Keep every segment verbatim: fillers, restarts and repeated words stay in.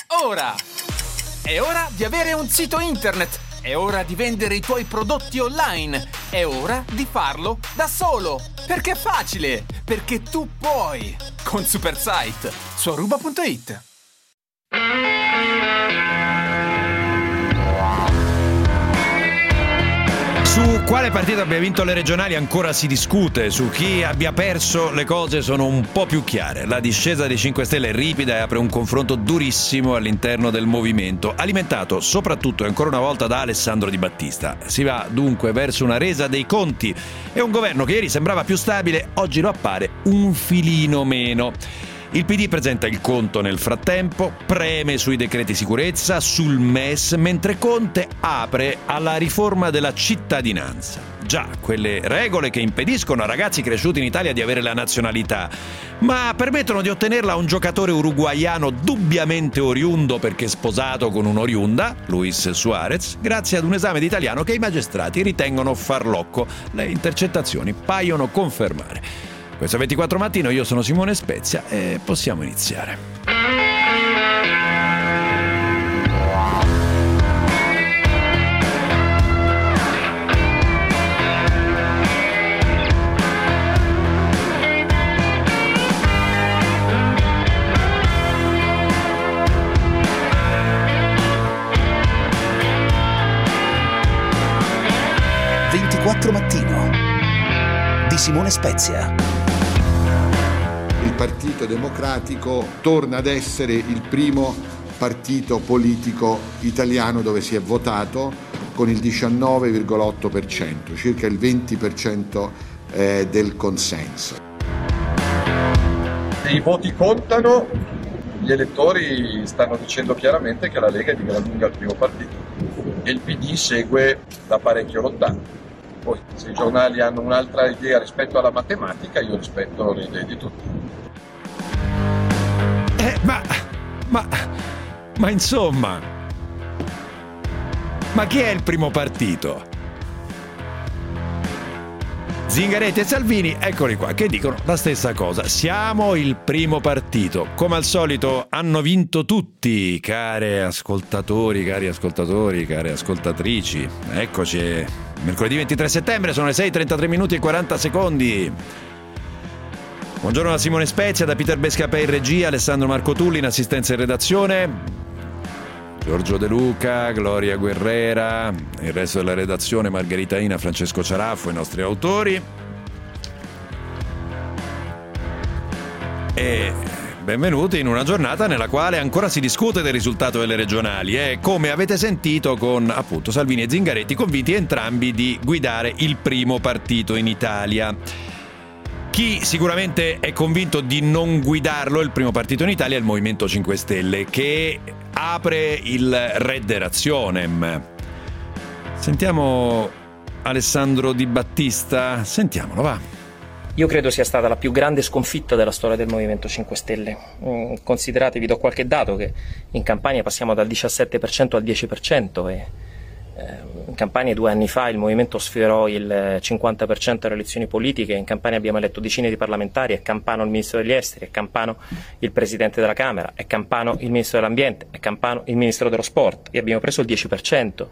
ora! È ora di avere un sito internet! È ora di vendere i tuoi prodotti online! È ora di farlo da solo! Perché è facile! Perché tu puoi! Con Supersite su aruba punto it. Su quale partito abbia vinto le regionali ancora si discute, su chi abbia perso le cose sono un po' più chiare. La discesa dei cinque Stelle è ripida e apre un confronto durissimo all'interno del movimento, alimentato soprattutto e ancora una volta da Alessandro Di Battista. Si va dunque verso una resa dei conti e un governo che ieri sembrava più stabile, oggi lo appare un filino meno. Il P D presenta il conto nel frattempo, preme sui decreti sicurezza, sul M E S, mentre Conte apre alla riforma della cittadinanza. Già, quelle regole che impediscono a ragazzi cresciuti in Italia di avere la nazionalità, ma permettono di ottenerla a un giocatore uruguaiano dubbiamente oriundo perché sposato con un'oriunda, Luis Suarez, grazie ad un esame di italiano che i magistrati ritengono farlocco. Le intercettazioni paiono confermare. Questo è ventiquattro Mattino, io sono Simone Spezia e possiamo iniziare. ventiquattro Mattino di Simone Spezia. Il Partito Democratico torna ad essere il primo partito politico italiano dove si è votato, con il diciannove virgola otto per cento, circa il venti per cento eh, del consenso. I voti contano, gli elettori stanno dicendo chiaramente che la Lega è di gran lunga il primo partito e il P D segue da parecchio lontano. Poi, se i giornali hanno un'altra idea rispetto alla matematica, io rispetto le idee di tutti. Eh, ma, ma, ma insomma, ma chi è il primo partito? Zingaretti e Salvini, eccoli qua, che dicono la stessa cosa. Siamo il primo partito. Come al solito hanno vinto tutti, care ascoltatori, cari ascoltatori, care ascoltatrici. Eccoci, mercoledì ventitré settembre, sono le sei e trentatré minuti e quaranta secondi. Buongiorno da Simone Spezia, da Peter Bescapè in regia, Alessandro Marco Tulli in assistenza e redazione, Giorgio De Luca, Gloria Guerrera, il resto della redazione, Margherita Ina, Francesco Ciaraffo, i nostri autori. E benvenuti in una giornata nella quale ancora si discute del risultato delle regionali e, come avete sentito, con appunto Salvini e Zingaretti convinti entrambi di guidare il primo partito in Italia. Chi sicuramente è convinto di non guidarlo, il primo partito in Italia, è il Movimento cinque Stelle, che apre il Redde Razionem. Sentiamo Alessandro Di Battista, sentiamolo, va. Io credo sia stata la più grande sconfitta della storia del Movimento cinque Stelle. Considerate, vi do qualche dato, che in Campania passiamo dal diciassette per cento al dieci per cento e in Campania due anni fa il Movimento sfiorò il cinquanta per cento delle elezioni politiche. In Campania abbiamo eletto decine di parlamentari, è Campano il Ministro degli Esteri, è Campano il Presidente della Camera, è Campano il Ministro dell'Ambiente, è Campano il Ministro dello Sport e abbiamo preso il dieci per cento.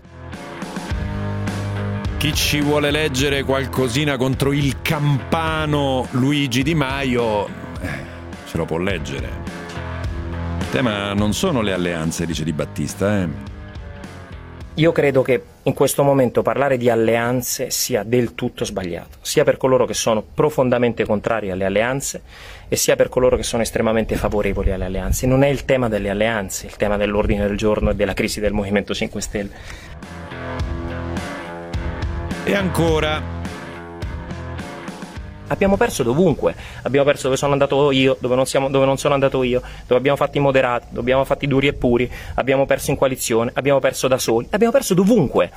Chi ci vuole leggere qualcosina contro il campano Luigi Di Maio eh, ce lo può leggere. Il tema non sono le alleanze, dice Di Battista, eh. Io credo che in questo momento parlare di alleanze sia del tutto sbagliato, sia per coloro che sono profondamente contrari alle alleanze e sia per coloro che sono estremamente favorevoli alle alleanze. Non è il tema delle alleanze, il tema dell'ordine del giorno e della crisi del Movimento cinque Stelle. E ancora... Abbiamo perso dovunque, abbiamo perso dove sono andato io, dove non, siamo, dove non sono andato io, dove abbiamo fatto i moderati, dove abbiamo fatto i duri e puri, abbiamo perso in coalizione, abbiamo perso da soli, abbiamo perso dovunque.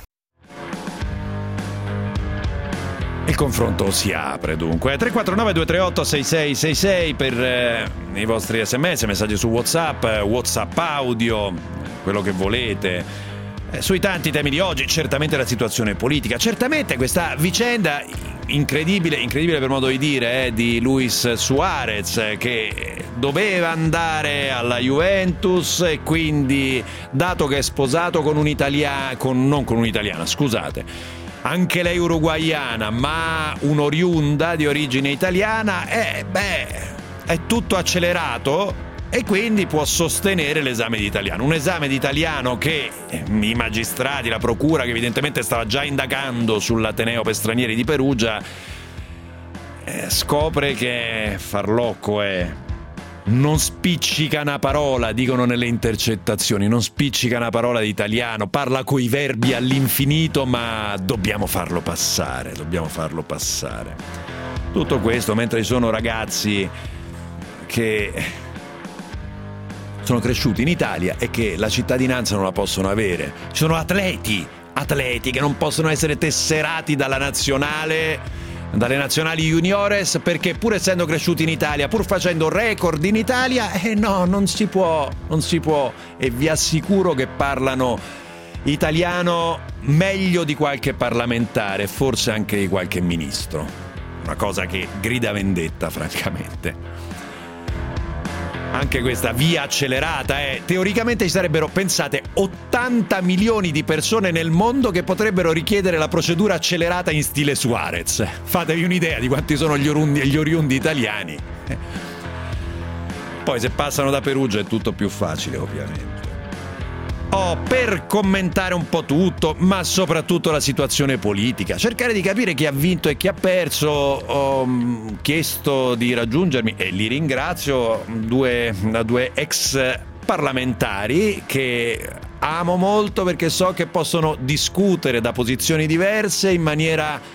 Il confronto si apre dunque. tre quattro nove due tre otto sei sei sei sei per eh, i vostri sms, messaggi su WhatsApp, WhatsApp audio, quello che volete. Eh, sui tanti temi di oggi, certamente la situazione politica, certamente questa vicenda incredibile, incredibile per modo di dire, eh, di Luis Suarez, che doveva andare alla Juventus e quindi, dato che è sposato con un'italiana, con, non con un'italiana, scusate, anche lei uruguaiana, ma un'oriunda di origine italiana, eh, beh, è tutto accelerato e quindi può sostenere l'esame di italiano. Un esame di italiano che i magistrati, la procura, che evidentemente stava già indagando sull'Ateneo per stranieri di Perugia, eh, scopre che Farlocco è... non spiccica una parola, dicono nelle intercettazioni, non spiccica una parola di italiano, parla coi verbi all'infinito, ma dobbiamo farlo passare, dobbiamo farlo passare. Tutto questo mentre ci sono ragazzi che sono cresciuti in Italia e che la cittadinanza non la possono avere. Ci sono atleti, atleti che non possono essere tesserati dalla nazionale, dalle nazionali juniores, perché pur essendo cresciuti in Italia, pur facendo record in Italia, eh no, non si può, non si può. E vi assicuro che parlano italiano meglio di qualche parlamentare, forse anche di qualche ministro. Una cosa che grida vendetta, francamente. Anche questa via accelerata, eh. Teoricamente ci sarebbero, pensate, ottanta milioni di persone nel mondo che potrebbero richiedere la procedura accelerata in stile Suarez. Fatevi un'idea di quanti sono gli oriundi, gli oriundi italiani. Poi se passano da Perugia è tutto più facile, ovviamente. Oh, per commentare un po' tutto, ma soprattutto la situazione politica, cercare di capire chi ha vinto e chi ha perso, ho chiesto di raggiungermi, e li ringrazio, due, due ex parlamentari che amo molto perché so che possono discutere da posizioni diverse in maniera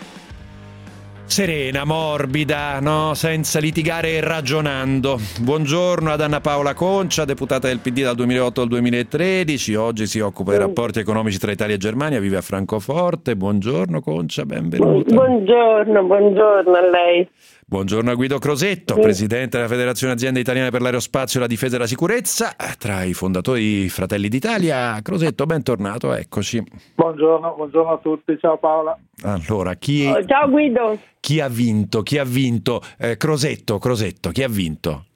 serena, morbida, no? Senza litigare e ragionando. Buongiorno ad Anna Paola Concia, deputata del P D dal duemilaotto al duemilatredici, oggi si occupa dei rapporti economici tra Italia e Germania, vive a Francoforte. Buongiorno Concia, benvenuta. Buongiorno, buongiorno a lei. Buongiorno a Guido Crosetto, sì. Presidente della Federazione Aziende Italiane per l'Aerospazio, la Difesa e la Sicurezza, tra i fondatori Fratelli d'Italia. Crosetto, bentornato, eccoci. Buongiorno, buongiorno a tutti, ciao Paola. Allora, chi... Oh, ciao Guido. Chi ha vinto? Chi ha vinto? Eh, Crosetto, Crosetto, chi ha vinto?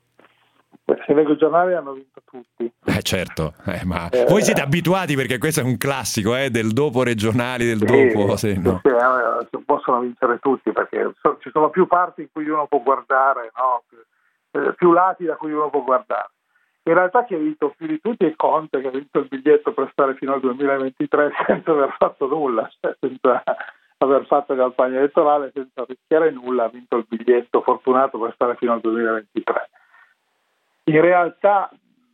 Se leggo i giornali hanno vinto tutti. Eh certo, eh, ma eh, voi siete abituati perché questo è un classico eh, del dopo regionali, del sì, dopo... Sì, no? sì, eh, possono vincere tutti perché so, ci sono più parti in cui uno può guardare, no? più, più lati da cui uno può guardare. In realtà chi ha vinto più di tutti è Conte, che ha vinto il biglietto per stare fino al duemilaventitré senza aver fatto nulla, cioè senza aver fatto campagna elettorale, senza rischiare nulla, ha vinto il biglietto fortunato per stare fino al duemilaventitré. In realtà,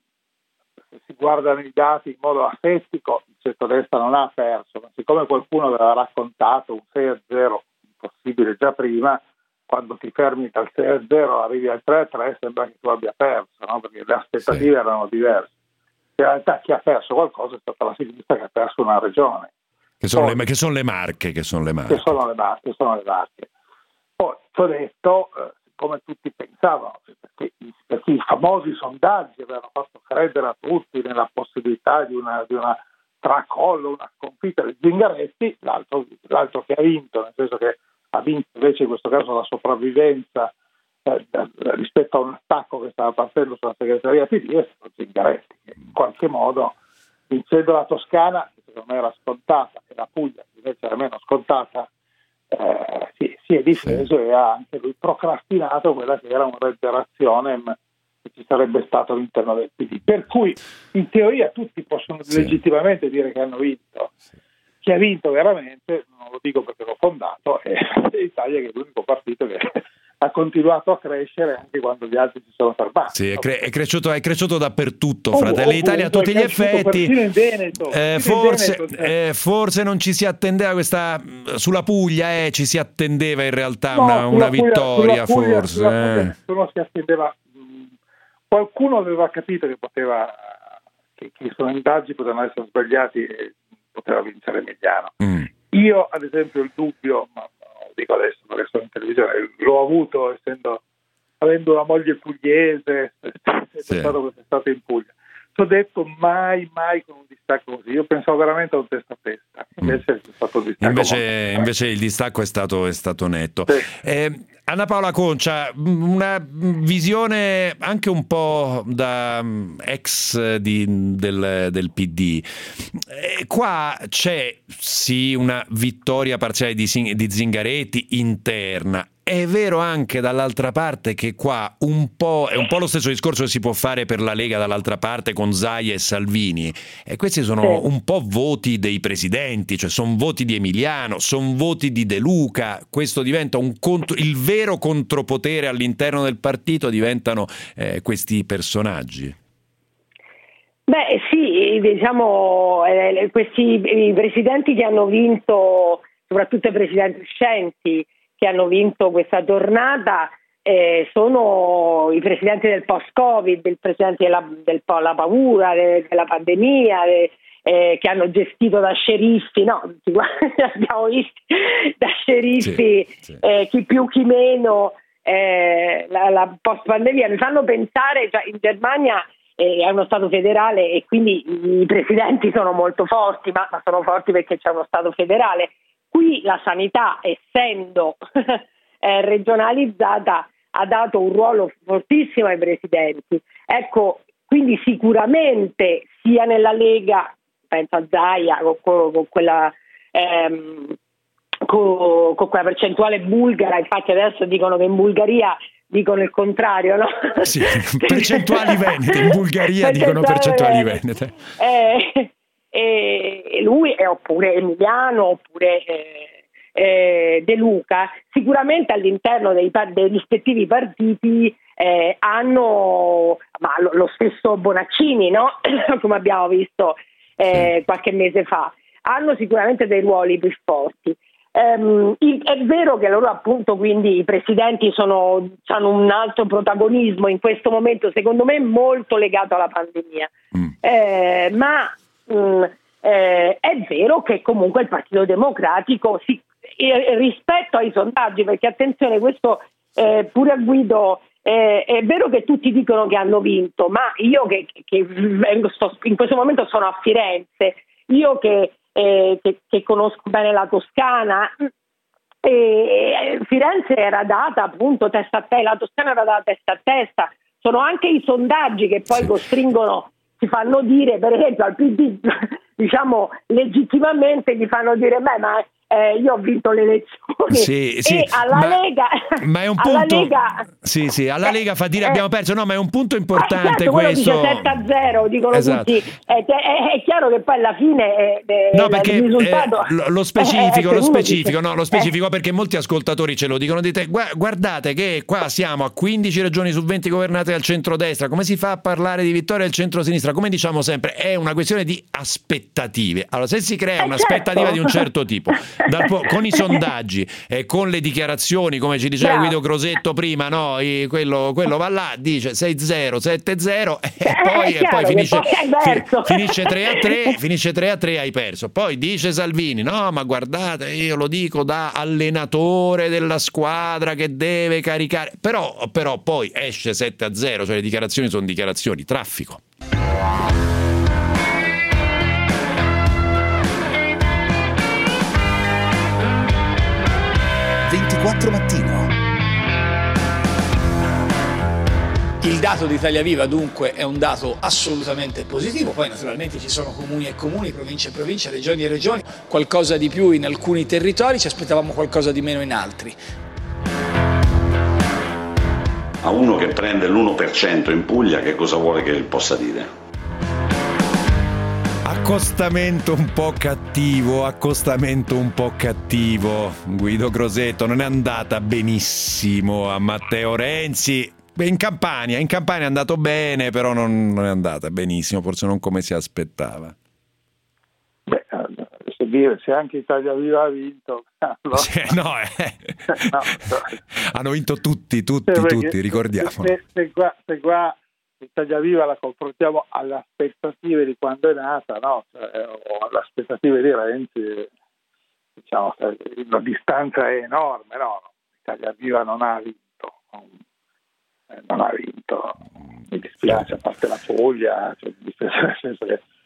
se si guardano i dati in modo asettico, il centrodestra non ha perso, ma siccome qualcuno aveva raccontato un sei a zero impossibile già prima, quando ti fermi dal sei a zero arrivi al tre a tre sembra che tu abbia perso, no? Perché le aspettative sì. erano diverse. In realtà chi ha perso qualcosa è stata la sinistra, che ha perso una regione. Che sono, Poi, le, che sono le Marche, che sono le Marche. Che sono le Marche, sono le Marche. Poi, ti ho detto, eh, come tutti pensavano, perché, perché i famosi sondaggi avevano fatto credere a tutti nella possibilità di una, di una tracollo, una sconfitta di Zingaretti, l'altro, l'altro che ha vinto, nel senso che ha vinto invece in questo caso la sopravvivenza eh, rispetto a un attacco che stava partendo sulla segreteria P D, è stato Zingaretti, che in qualche modo, vincendo la Toscana, che secondo me era scontata, e la Puglia, che invece era meno scontata, eh, si, si è difeso sì. e ha anche lui procrastinato quella che era una reiterazione che ci sarebbe stato all'interno del P D. Per cui, in teoria, tutti possono sì. legittimamente dire che hanno vinto. Sì. Chi ha vinto veramente, non lo dico perché l'ho fondato, è l'Italia, che è l'unico partito che ha continuato a crescere anche quando gli altri si sono fermati. Sì, è, cre- è, cresciuto, è cresciuto dappertutto, oh, Fratelli d'Italia a tutti gli effetti. In Veneto, eh, forse, in Veneto, cioè. eh, forse non ci si attendeva questa sulla Puglia, eh, ci si attendeva in realtà no, una, una Puglia, vittoria, Puglia, forse. Sulla Puglia, eh. non si attendeva. Qualcuno aveva capito che poteva, che, che i sondaggi potevano essere sbagliati e poteva vincere Emiliano. Mm. Io, ad esempio, il dubbio, ma lo dico adesso perché sono in televisione, l'ho avuto essendo avendo una moglie pugliese, essendo sì. stato stato in Puglia. Ti ho detto mai, mai con un distacco così. Io pensavo veramente a un testa a testa, invece è stato distacco. Invece, invece il distacco è stato, è stato netto. Sì. Eh, Anna Paola Concia, una visione anche un po' da ex di, del, del P D. Eh, qua c'è sì una vittoria parziale di, di Zingaretti interna. È vero anche dall'altra parte che qua un po' è un po' lo stesso discorso che si può fare per la Lega dall'altra parte con Zaia e Salvini, e questi sono un po' voti dei presidenti, cioè sono voti di Emiliano, sono voti di De Luca. Questo diventa un contro, il vero contropotere all'interno del partito diventano eh, questi personaggi. Beh sì, diciamo eh, questi i presidenti che hanno vinto, soprattutto i presidenti uscenti che hanno vinto questa tornata, eh, sono i presidenti del post-Covid, il presidente della, del, della paura, de, della pandemia, de, eh, che hanno gestito da sceriffi, no, abbiamo visto da sceriffi, sì, sì. Eh, chi più chi meno, eh, la, la post-pandemia. Mi fanno pensare, cioè, in Germania eh, è uno Stato federale e quindi i presidenti sono molto forti, ma, ma sono forti perché c'è uno Stato federale. Qui la sanità, essendo eh, regionalizzata, ha dato un ruolo fortissimo ai presidenti. Ecco, quindi sicuramente sia nella Lega, penso a Zaia, con, con, quella, ehm, con, con quella percentuale bulgara, infatti adesso dicono che in Bulgaria dicono il contrario, no? Sì, percentuali venete, in Bulgaria dicono percentuali venete. Eh, e lui e oppure Emiliano oppure eh, eh, De Luca sicuramente all'interno dei, dei rispettivi partiti eh, hanno, ma lo, lo stesso Bonaccini, no? Come abbiamo visto eh, sì. qualche mese fa, hanno sicuramente dei ruoli più forti. Um, il, è vero che loro appunto quindi i presidenti sono, hanno un alto protagonismo in questo momento, secondo me molto legato alla pandemia, mm. eh, ma Mm, eh, è vero che comunque il Partito Democratico si, eh, rispetto ai sondaggi, perché attenzione, questo eh, pure a Guido eh, è vero che tutti dicono che hanno vinto, ma io che, che vengo, sto, in questo momento sono a Firenze, io che, eh, che, che conosco bene la Toscana, eh, Firenze era data appunto testa a testa, la Toscana era data testa a testa, sono anche i sondaggi che poi sì. costringono, ci fanno dire, per esempio al P D, diciamo legittimamente gli fanno dire beh ma eh, io ho vinto le elezioni sì, e sì, alla ma, Lega ma è un alla punto Lega, sì sì alla Lega fa dire eh, abbiamo perso, no, ma è un punto importante, certo, questo dice sette a zero dicono esatto. tutti, eh, è, è chiaro che poi alla fine eh, no perché il risultato eh, lo specifico eh, lo specifico dice, no lo specifico eh. perché molti ascoltatori ce lo dicono, dite guardate che qua siamo a quindici regioni su venti governate dal centrodestra, come si fa a parlare di vittoria del centrosinistra? Come diciamo sempre, è una questione di aspettative. Allora se si crea eh, un'aspettativa certo. di un certo tipo dal, con i sondaggi e con le dichiarazioni, come ci diceva Bravo. Guido Crosetto prima, no? I, quello, quello va là, dice sei zero, sette zero e eh, poi, e poi finisce, poi fi, finisce tre a tre, finisce tre a tre, hai perso. Poi dice Salvini, no ma guardate, io lo dico da allenatore della squadra che deve caricare, però, però poi esce sette a zero, cioè le dichiarazioni sono dichiarazioni, traffico. ventiquattro Mattino. Il dato di Italia Viva dunque è un dato assolutamente positivo, poi naturalmente ci sono comuni e comuni, province e province, regioni e regioni, qualcosa di più in alcuni territori, ci aspettavamo qualcosa di meno in altri. A uno che prende l'uno per cento in Puglia che cosa vuole che possa dire? Accostamento un po' cattivo, accostamento un po' cattivo. Guido Crosetto, non è andata benissimo a Matteo Renzi. In Campania, in Campania è andato bene, però non, non è andata benissimo, forse non come si aspettava. Beh, se, dire, se anche Italia Viva ha vinto, allora... sì, no, eh. no, hanno vinto tutti, tutti, sì, tutti, ricordiamo. Se, se, qua, se qua Italia Viva la confrontiamo alle aspettative di quando è nata, no? Cioè, o alle aspettative di Renzi, diciamo, la distanza è enorme, no? Italia Viva non ha vinto, non, eh, non ha vinto, mi dispiace, a parte la Puglia, cioè, nel senso che se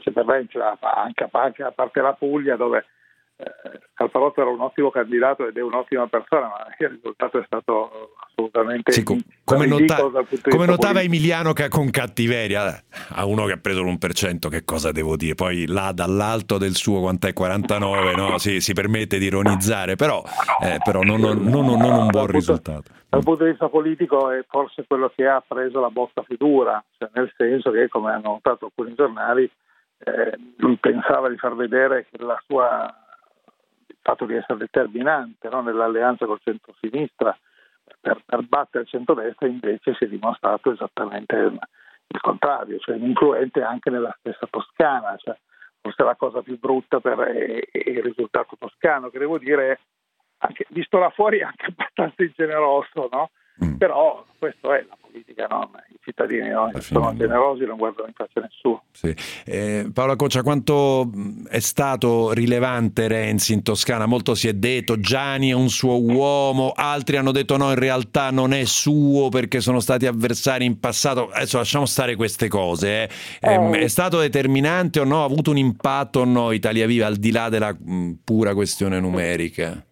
forse per Renzi, anche, anche a parte la Puglia, dove eh, Scalfarotto era un ottimo candidato ed è un'ottima persona, ma il risultato è stato assolutamente sì, com- come, nota- come notava politico. Emiliano che con cattiveria a uno che ha preso l'uno per cento, che cosa devo dire? Poi là dall'alto del suo quant'è quarantanove, no? si, si permette di ironizzare, però, eh, però non, non, non, non un buon risultato. Dal punto di vista politico è forse quello che ha preso la botta figura, cioè nel senso che, come hanno notato alcuni giornali, eh, lui pensava di far vedere che la sua, il fatto di essere determinante, no, nell'alleanza col centro-sinistra per, per battere il centrodestra, invece si è dimostrato esattamente il contrario, cioè influente anche nella stessa Toscana, cioè forse la cosa più brutta per è, è il risultato toscano, che devo dire è anche, visto là fuori, anche abbastanza ingeneroso, no? Mm. Però questo è la politica, no? I cittadini, no? Sono generosi, non guardano in faccia a nessuno. Sì. Eh, Paola Coccia, quanto è stato rilevante Renzi in Toscana? Molto si è detto, Gianni è un suo uomo, altri hanno detto no, in realtà non è suo perché sono stati avversari in passato. Adesso lasciamo stare queste cose. Eh. Eh, è stato determinante o no? Ha avuto un impatto o no Italia Viva, al di là della mh, pura questione numerica?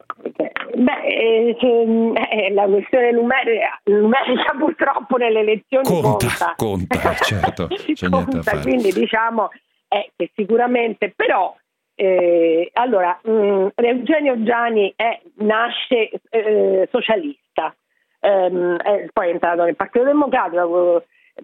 Beh, eh, la questione numerica, numerica purtroppo nelle elezioni conta, conta, conta certo, c'è conta, niente da fare. Quindi diciamo eh, che sicuramente, però eh, allora mh, Eugenio Gianni è, nasce eh, socialista, ehm, è, poi è entrato nel Partito Democratico,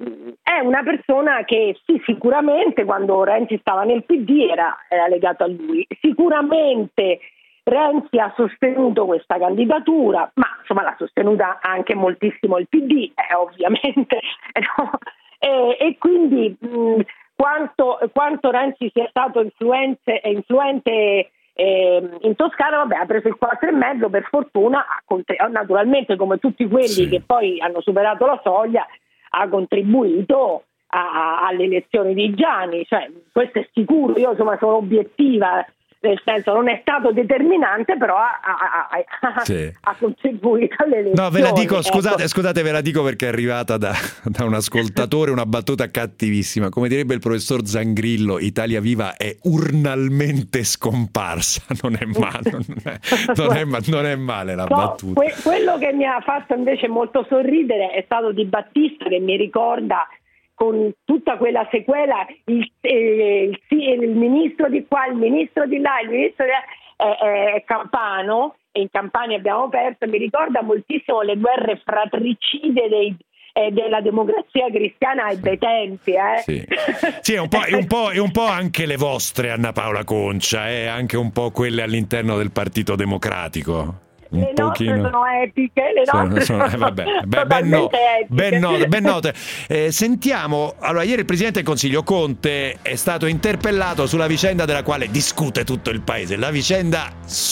è una persona che sì, sicuramente quando Renzi stava nel P D era, era legato a lui, sicuramente Renzi ha sostenuto questa candidatura, ma insomma l'ha sostenuta anche moltissimo il P D, eh, ovviamente, no? e, e quindi mh, quanto, quanto Renzi sia stato influente, influente eh, in Toscana, vabbè, ha preso il quattro e mezzo, per fortuna, ha, naturalmente come tutti quelli sì. che poi hanno superato la soglia, ha contribuito a, a, alle elezioni di Gianni, cioè questo è sicuro, io insomma sono obiettiva, nel senso non è stato determinante, però ha, ha, ha, sì. ha contribuito alle elezioni. No, ve la dico, scusate, ecco. scusate, ve la dico perché è arrivata da, da un ascoltatore una battuta cattivissima. Come direbbe il professor Zangrillo, Italia Viva è urnalmente scomparsa. Non è male, non è, non è, non è male la no, battuta. Que- quello che mi ha fatto invece molto sorridere è stato Di Battista, che mi ricorda con tutta quella sequela il, eh, il, il ministro di qua, il ministro di là, il ministro di là, è, è Campano, e in Campania abbiamo perso. Mi ricorda moltissimo le guerre fratricide dei, eh, della democrazia cristiana ai bei tempi. Eh. Sì, sì è, un po', è, un po', è un po' anche le vostre, Anna Paola Concia, e eh, anche un po' quelle all'interno del Partito Democratico. Un le nostre pochino. sono epiche, le nostre sono, sono, eh, vabbè, beh, ben, no, ben note, ben note. Eh, sentiamo, allora ieri il Presidente del Consiglio Conte è stato interpellato sulla vicenda della quale discute tutto il paese, la vicenda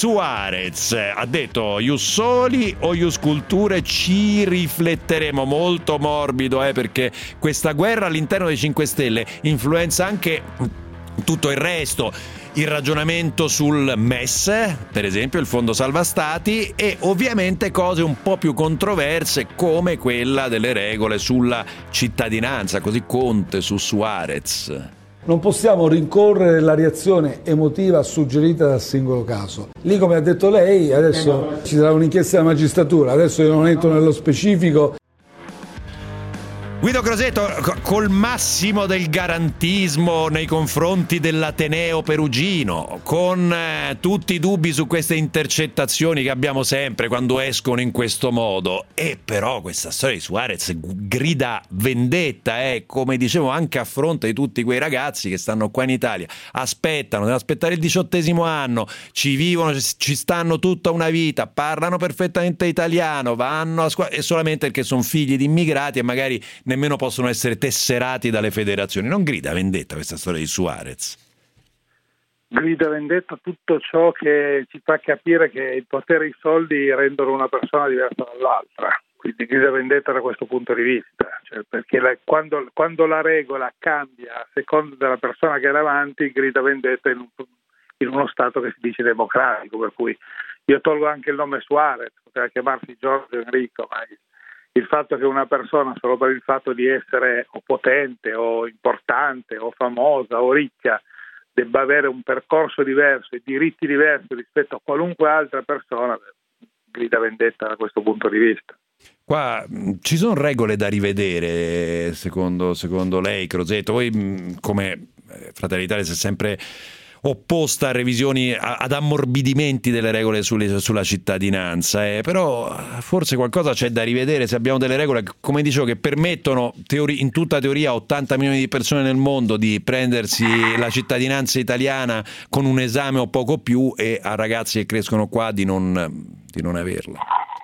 Suarez. Ha detto ius soli o ius culture, ci rifletteremo, molto morbido, eh, perché questa guerra all'interno dei cinque Stelle influenza anche tutto il resto. Il ragionamento sul M E S, per esempio il Fondo Salva Stati, e ovviamente cose un po' più controverse come quella delle regole sulla cittadinanza, così Conte su Suarez. Non possiamo rincorrere la reazione emotiva suggerita dal singolo caso. Lì, come ha detto lei, adesso ci sarà un'inchiesta della magistratura, adesso io non entro nello specifico. Guido Crosetto, col massimo del garantismo nei confronti dell'Ateneo perugino, con eh, tutti i dubbi su queste intercettazioni che abbiamo sempre quando escono in questo modo, e però questa storia di Suarez grida vendetta, eh, come dicevo, anche a fronte di tutti quei ragazzi che stanno qua in Italia, aspettano, devono aspettare il diciottesimo anno, ci vivono, ci stanno tutta una vita, parlano perfettamente italiano, vanno a scuola, e solamente perché sono figli di immigrati e magari nemmeno possono essere tesserati dalle federazioni. Non grida vendetta questa storia di Suarez? Grida vendetta tutto ciò che ci fa capire che il potere e i soldi rendono una persona diversa dall'altra. Quindi grida vendetta da questo punto di vista, cioè perché la, quando, quando la regola cambia a seconda della persona che è davanti, grida vendetta in, un, in uno Stato che si dice democratico, per cui io tolgo anche il nome Suarez, poteva chiamarsi Giorgio Enrico, ma il fatto che una persona, solo per il fatto di essere o potente o importante o famosa o ricca, debba avere un percorso diverso e diritti diversi rispetto a qualunque altra persona, grida vendetta da questo punto di vista. Qua mh, ci sono regole da rivedere, secondo, secondo lei, Crosetto? Voi mh, come Fratelli d'Italia si è sempre opposta a revisioni, a, ad ammorbidimenti delle regole sulle, sulla cittadinanza, eh, però forse qualcosa c'è da rivedere se abbiamo delle regole, come dicevo, che permettono teori, in tutta teoria a ottanta milioni di persone nel mondo di prendersi la cittadinanza italiana con un esame o poco più, e a ragazzi che crescono qua di non, di non averla.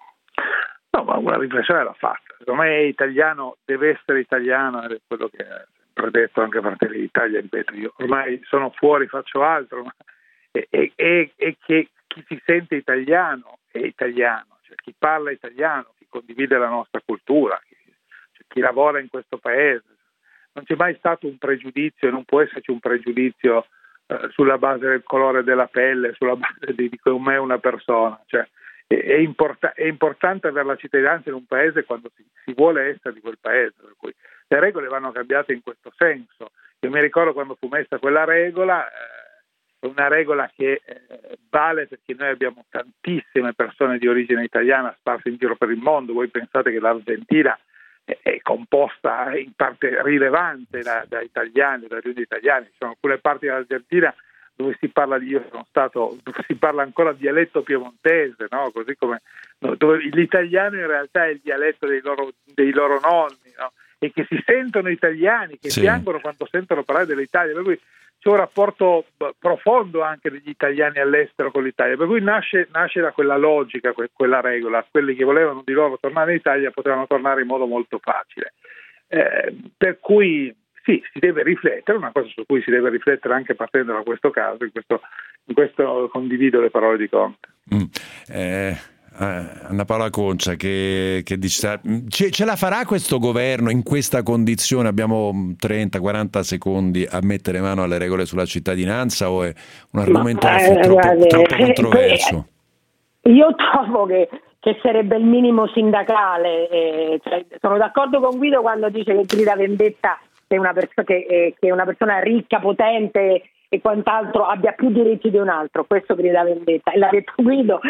No, ma una riflessione l'ha fatta. Secondo me italiano deve essere italiano, ed è quello che ha sempre detto anche Fratelli d'Italia, ripeto, io ormai sono fuori, faccio altro, ma è, è, è, è che chi si sente italiano è italiano, cioè chi parla italiano, chi condivide la nostra cultura, chi, cioè chi lavora in questo paese. Non c'è mai stato un pregiudizio, non può esserci un pregiudizio eh, sulla base del colore della pelle, sulla base di, di come è una persona, cioè È, import- è importante avere la cittadinanza in un paese quando si, si vuole essere di quel paese, per cui le regole vanno cambiate in questo senso. Io mi ricordo quando fu messa quella regola, eh, è una regola che eh, vale perché noi abbiamo tantissime persone di origine italiana sparse in giro per il mondo. Voi pensate che l'Argentina è, è composta in parte rilevante da, da italiani, da origine italiani. Ci sono alcune parti dell'Argentina dove si parla di, io sono stato, dove si parla ancora dialetto piemontese, no? Così come no, dove l'italiano in realtà è il dialetto dei loro, dei loro nonni, no? E che si sentono italiani, che sì. piangono quando sentono parlare dell'Italia, per cui c'è un rapporto profondo anche degli italiani all'estero con l'Italia, per cui nasce, nasce da quella logica, quella regola, quelli che volevano di loro tornare in Italia potevano tornare in modo molto facile, eh, per cui sì, si deve riflettere, una cosa su cui si deve riflettere anche partendo da questo caso, in questo, in questo condivido le parole di Conte. Mm. Eh, Anna Paola Concia, che, che dice, ce, ce la farà questo governo in questa condizione? Abbiamo trenta quaranta secondi a mettere mano alle regole sulla cittadinanza, o è un argomento Ma, eh, troppo, guarda, troppo controverso? Eh, io trovo che che sarebbe il minimo sindacale, eh, cioè, sono d'accordo con Guido quando dice che grida vendetta che una, perso- che, eh, che una persona ricca, potente e quant'altro abbia più diritti di un altro, questo grida vendetta, e l'ha detto Guido.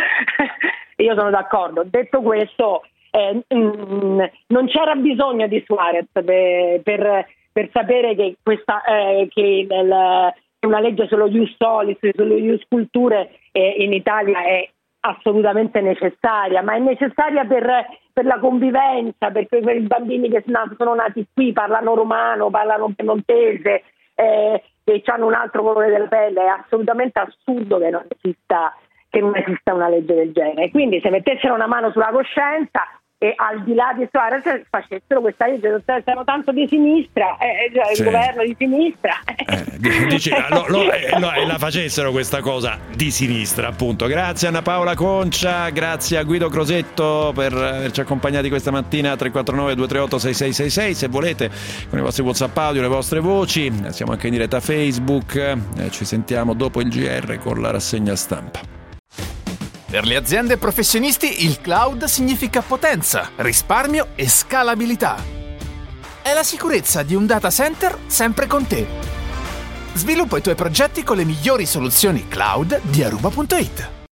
Io sono d'accordo. Detto questo, eh, mh, non c'era bisogno di Suarez per, per, per sapere che questa eh, che nel, una legge sullo ius solis, sullo ius culture eh, in Italia è assolutamente necessaria, ma è necessaria per, per la convivenza, per, per i bambini che sono nati qui, parlano romano, parlano piemontese, eh, che hanno un altro colore della pelle. È assolutamente assurdo che non esista che non esista una legge del genere. Quindi se mettessero una mano sulla coscienza e al di là di Suarez facessero questa legge, siamo tanto di sinistra, eh, cioè sì. il governo di sinistra, eh, dici, lo, lo, eh, lo, la facessero questa cosa di sinistra, appunto. Grazie Anna Paola Concia, grazie a Guido Crosetto per averci accompagnati questa mattina. Tre quattro nove due tre otto sei sei sei sei, se volete, con i vostri WhatsApp audio, le vostre voci. Siamo anche in diretta Facebook, eh, ci sentiamo dopo il G R con la rassegna stampa. Per le aziende e professionisti il cloud significa potenza, risparmio e scalabilità. È la sicurezza di un data center sempre con te. Sviluppa i tuoi progetti con le migliori soluzioni cloud di Aruba punto it.